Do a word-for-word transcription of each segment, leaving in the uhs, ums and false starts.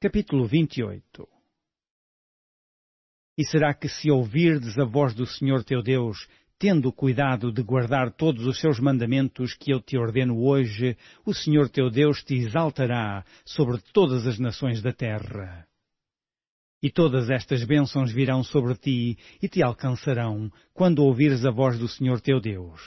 Capítulo vinte e oito. E será que se ouvirdes a voz do Senhor teu Deus, tendo cuidado de guardar todos os seus mandamentos que eu te ordeno hoje, o Senhor teu Deus te exaltará sobre todas as nações da terra. E todas estas bênçãos virão sobre ti e te alcançarão, quando ouvires a voz do Senhor teu Deus.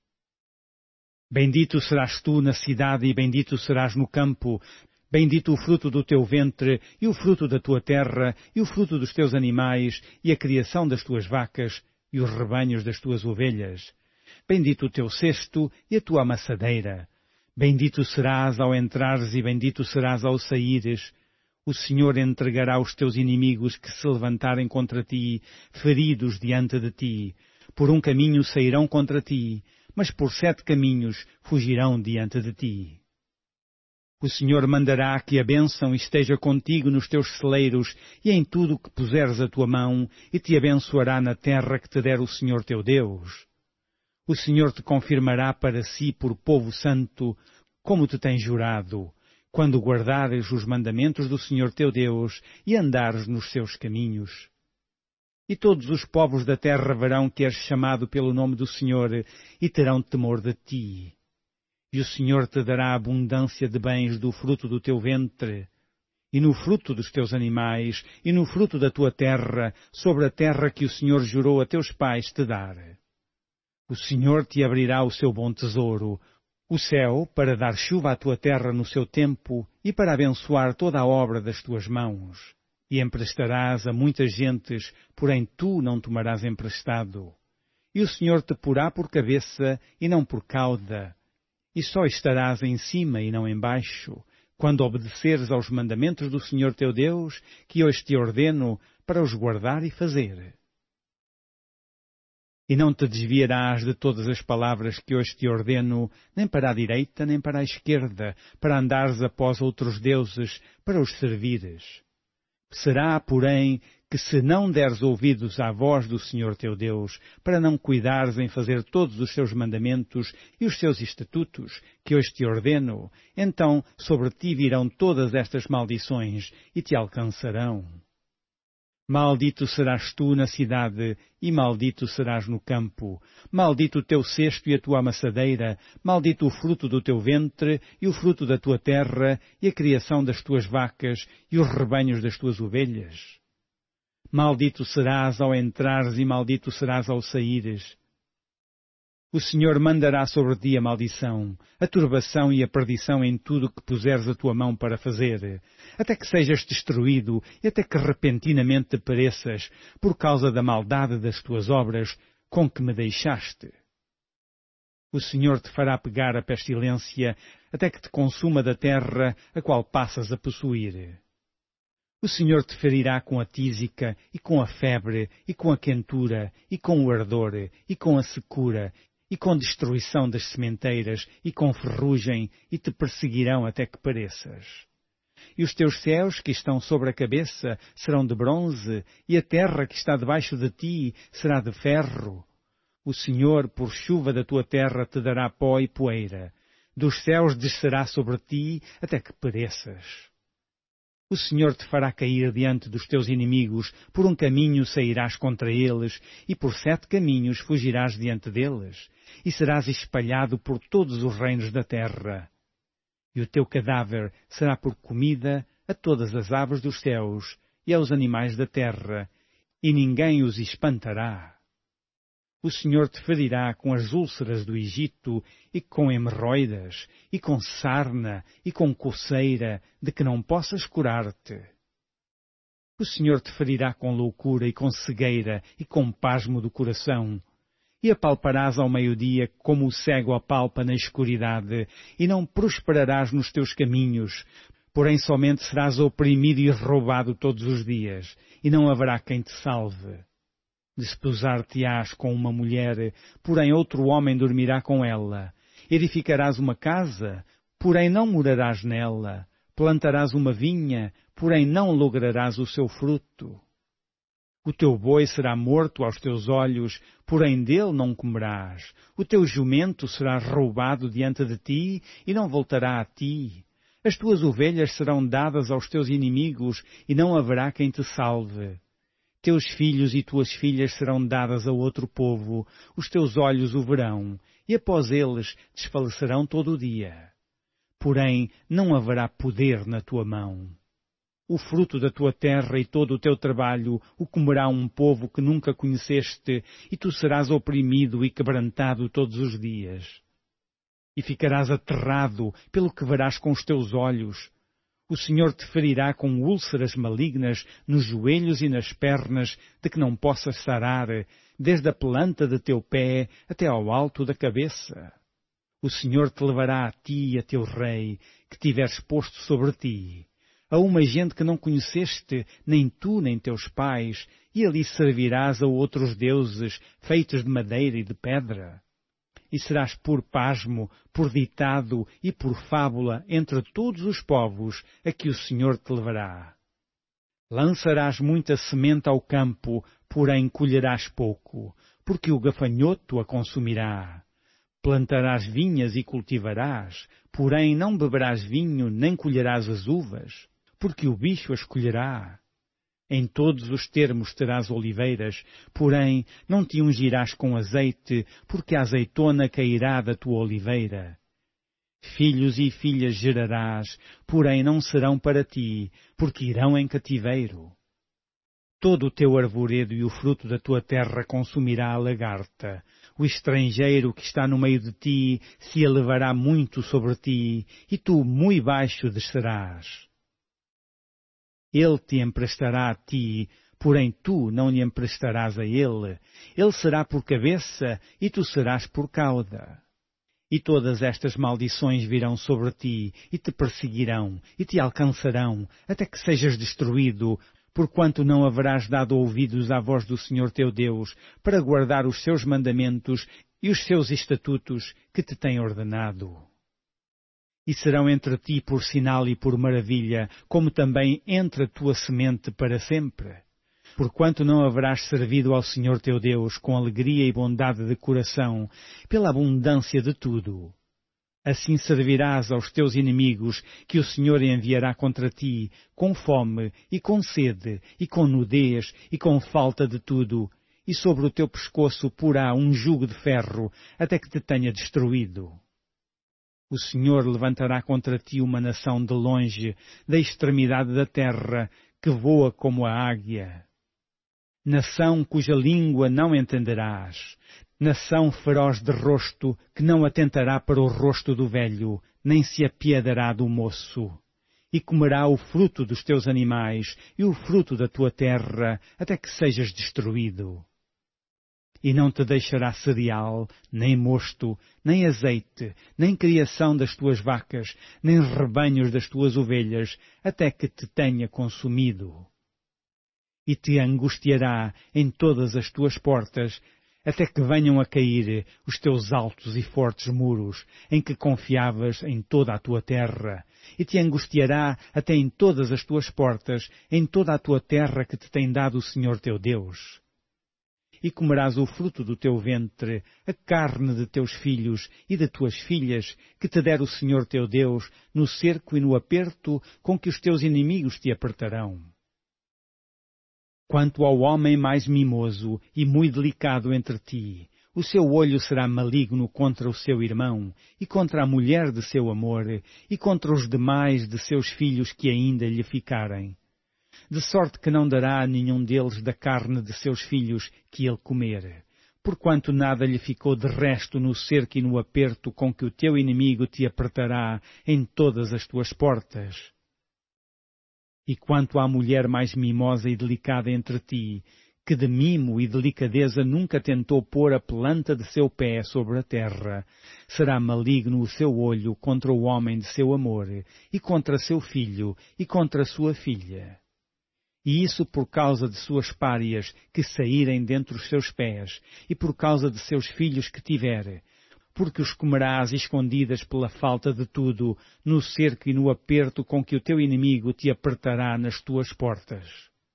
Bendito serás tu na cidade e bendito serás no campo. Bendito o fruto do teu ventre, e o fruto da tua terra, e o fruto dos teus animais, e a criação das tuas vacas, e os rebanhos das tuas ovelhas. Bendito o teu cesto e a tua amassadeira. Bendito serás ao entrares e bendito serás ao saíres. O Senhor entregará os teus inimigos que se levantarem contra ti, feridos diante de ti. Por um caminho sairão contra ti, mas por sete caminhos fugirão diante de ti. O Senhor mandará que a bênção esteja contigo nos teus celeiros e em tudo o que puseres a tua mão, e te abençoará na terra que te der o Senhor teu Deus. O Senhor te confirmará para si por povo santo, como te tem jurado, quando guardares os mandamentos do Senhor teu Deus e andares nos seus caminhos. E todos os povos da terra verão que és chamado pelo nome do Senhor e terão temor de ti. E o Senhor te dará abundância de bens do fruto do teu ventre, e no fruto dos teus animais, e no fruto da tua terra, sobre a terra que o Senhor jurou a teus pais te dar. O Senhor te abrirá o seu bom tesouro, o céu, para dar chuva à tua terra no seu tempo, e para abençoar toda a obra das tuas mãos. E emprestarás a muitas gentes, porém tu não tomarás emprestado. E o Senhor te porá por cabeça, e não por cauda. E só estarás em cima e não embaixo, quando obedeceres aos mandamentos do Senhor teu Deus, que hoje te ordeno, para os guardar e fazer. E não te desviarás de todas as palavras que hoje te ordeno, nem para a direita, nem para a esquerda, para andares após outros deuses, para os servires. Será, porém, que se não deres ouvidos à voz do Senhor teu Deus, para não cuidares em fazer todos os seus mandamentos e os seus estatutos, que hoje te ordeno, então sobre ti virão todas estas maldições e te alcançarão. Maldito serás tu na cidade, e maldito serás no campo. Maldito o teu cesto e a tua amassadeira, maldito o fruto do teu ventre, e o fruto da tua terra, e a criação das tuas vacas, e os rebanhos das tuas ovelhas. Maldito serás ao entrares, e maldito serás ao saíres. O Senhor mandará sobre ti a maldição, a turbação e a perdição em tudo o que puseres a tua mão para fazer, até que sejas destruído e até que repentinamente pereças, por causa da maldade das tuas obras com que me deixaste. O Senhor te fará pegar a pestilência, até que te consuma da terra a qual passas a possuir. O Senhor te ferirá com a tísica, e com a febre, e com a quentura, e com o ardor, e com a secura, e com destruição das sementeiras, e com ferrugem, e te perseguirão até que pereças. E os teus céus que estão sobre a cabeça serão de bronze, e a terra que está debaixo de ti será de ferro. O Senhor, por chuva da tua terra, te dará pó e poeira. Dos céus descerá sobre ti até que pereças. O Senhor te fará cair diante dos teus inimigos, por um caminho sairás contra eles, e por sete caminhos fugirás diante deles, e serás espalhado por todos os reinos da terra. E o teu cadáver será por comida a todas as aves dos céus e aos animais da terra, e ninguém os espantará. O Senhor te ferirá com as úlceras do Egito, e com hemorroidas, e com sarna, e com coceira, de que não possas curar-te. O Senhor te ferirá com loucura, e com cegueira, e com pasmo do coração. E apalparás ao meio-dia como o cego apalpa na escuridade, e não prosperarás nos teus caminhos, porém somente serás oprimido e roubado todos os dias, e não haverá quem te salve. Desposar-te-ás com uma mulher, porém outro homem dormirá com ela. Edificarás uma casa, porém não morarás nela. Plantarás uma vinha, porém não lograrás o seu fruto. O teu boi será morto aos teus olhos, porém dele não comerás. O teu jumento será roubado diante de ti e não voltará a ti. As tuas ovelhas serão dadas aos teus inimigos, e não haverá quem te salve. Teus filhos e tuas filhas serão dadas a outro povo, os teus olhos o verão, e após eles desfalecerão todo o dia. Porém, não haverá poder na tua mão. O fruto da tua terra e todo o teu trabalho o comerá um povo que nunca conheceste, e tu serás oprimido e quebrantado todos os dias. E ficarás aterrado pelo que verás com os teus olhos. O Senhor te ferirá com úlceras malignas nos joelhos e nas pernas, de que não possas sarar, desde a planta de teu pé até ao alto da cabeça. O Senhor te levará a ti e a teu rei, que tiveres posto sobre ti, a uma gente que não conheceste, nem tu nem teus pais, e ali servirás a outros deuses, feitos de madeira e de pedra. E serás por pasmo, por ditado e por fábula entre todos os povos a que o Senhor te levará. Lançarás muita semente ao campo, porém colherás pouco, porque o gafanhoto a consumirá. Plantarás vinhas e cultivarás, porém não beberás vinho nem colherás as uvas, porque o bicho as colherá. Em todos os termos terás oliveiras, porém não te ungirás com azeite, porque a azeitona cairá da tua oliveira. Filhos e filhas gerarás, porém não serão para ti, porque irão em cativeiro. Todo o teu arvoredo e o fruto da tua terra consumirá a lagarta. O estrangeiro que está no meio de ti se elevará muito sobre ti, e tu muito baixo descerás. Ele te emprestará a ti, porém tu não lhe emprestarás a ele. Ele será por cabeça, e tu serás por cauda. E todas estas maldições virão sobre ti, e te perseguirão, e te alcançarão, até que sejas destruído, porquanto não haverás dado ouvidos à voz do Senhor teu Deus, para guardar os seus mandamentos e os seus estatutos que te tem ordenado. E serão entre ti por sinal e por maravilha, como também entre a tua semente para sempre. Porquanto não haverás servido ao Senhor teu Deus com alegria e bondade de coração, pela abundância de tudo. Assim servirás aos teus inimigos, que o Senhor enviará contra ti, com fome, e com sede, e com nudez, e com falta de tudo, e sobre o teu pescoço porá um jugo de ferro, até que te tenha destruído. O Senhor levantará contra ti uma nação de longe, da extremidade da terra, que voa como a águia. Nação cuja língua não entenderás, nação feroz de rosto, que não atentará para o rosto do velho, nem se apiedará do moço. E comerá o fruto dos teus animais, e o fruto da tua terra, até que sejas destruído. E não te deixará cereal, nem mosto, nem azeite, nem criação das tuas vacas, nem rebanhos das tuas ovelhas, até que te tenha consumido. E te angustiará em todas as tuas portas, até que venham a cair os teus altos e fortes muros, em que confiavas em toda a tua terra, e te angustiará até em todas as tuas portas, em toda a tua terra que te tem dado o Senhor teu Deus. E comerás o fruto do teu ventre, a carne de teus filhos e de tuas filhas, que te der o Senhor teu Deus, no cerco e no aperto com que os teus inimigos te apertarão. Quanto ao homem mais mimoso e muito delicado entre ti, o seu olho será maligno contra o seu irmão, e contra a mulher de seu amor, e contra os demais de seus filhos que ainda lhe ficarem. De sorte que não dará a nenhum deles da carne de seus filhos que ele comer, porquanto nada lhe ficou de resto no cerco e no aperto com que o teu inimigo te apertará em todas as tuas portas. E quanto à mulher mais mimosa e delicada entre ti, que de mimo e delicadeza nunca tentou pôr a planta de seu pé sobre a terra, será maligno o seu olho contra o homem de seu amor, e contra seu filho, e contra sua filha. E isso por causa de suas párias que saírem dentre os seus pés, e por causa de seus filhos que tiver, porque os comerás escondidas pela falta de tudo, no cerco e no aperto com que o teu inimigo te apertará nas tuas portas.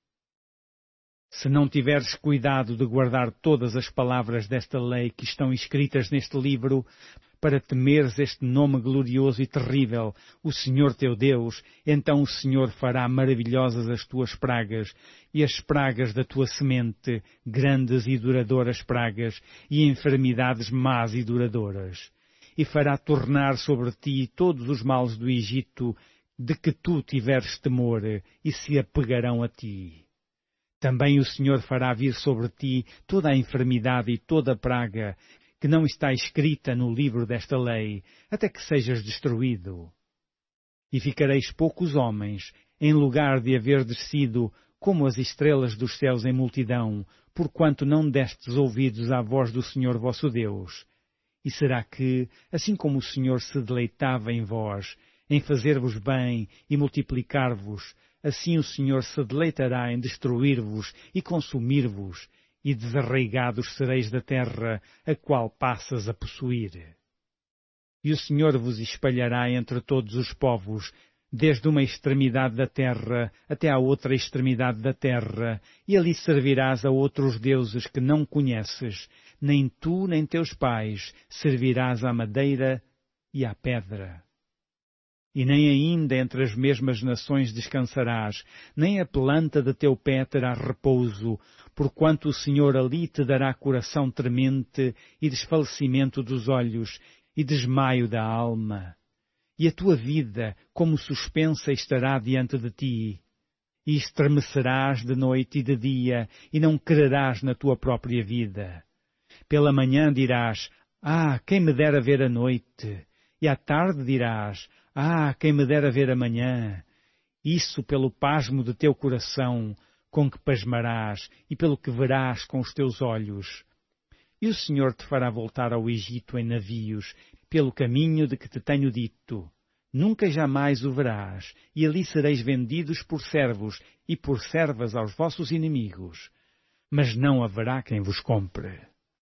Se não tiveres cuidado de guardar todas as palavras desta lei que estão escritas neste livro, para temeres este nome glorioso e terrível, o Senhor teu Deus, então o Senhor fará maravilhosas as tuas pragas, e as pragas da tua semente, grandes e duradouras pragas, e enfermidades más e duradouras. E fará tornar sobre ti todos os males do Egito, de que tu tiveres temor, e se apegarão a ti. Também o Senhor fará vir sobre ti toda a enfermidade e toda a praga, que não está escrita no livro desta lei, até que sejas destruído. E ficareis poucos homens, em lugar de haver descido como as estrelas dos céus em multidão, porquanto não destes ouvidos à voz do Senhor vosso Deus. E será que, assim como o Senhor se deleitava em vós, em fazer-vos bem e multiplicar-vos, assim o Senhor se deleitará em destruir-vos e consumir-vos, e desarraigados sereis da terra, a qual passas a possuir. E o Senhor vos espalhará entre todos os povos, desde uma extremidade da terra até à outra extremidade da terra, e ali servirás a outros deuses que não conheces, nem tu nem teus pais servirás à madeira e à pedra. E nem ainda entre as mesmas nações descansarás, nem a planta de teu pé terá repouso, porquanto o Senhor ali te dará coração tremente e desfalecimento dos olhos e desmaio da alma. E a tua vida, como suspensa, estará diante de ti. E estremecerás de noite e de dia, e não crerás na tua própria vida. Pela manhã dirás, ah, quem me dera ver a noite! E à tarde dirás, ah, quem me dera ver amanhã! Isso pelo pasmo de teu coração, com que pasmarás, e pelo que verás com os teus olhos. E o Senhor te fará voltar ao Egito em navios, pelo caminho de que te tenho dito. Nunca jamais o verás, e ali sereis vendidos por servos e por servas aos vossos inimigos. Mas não haverá quem vos compre.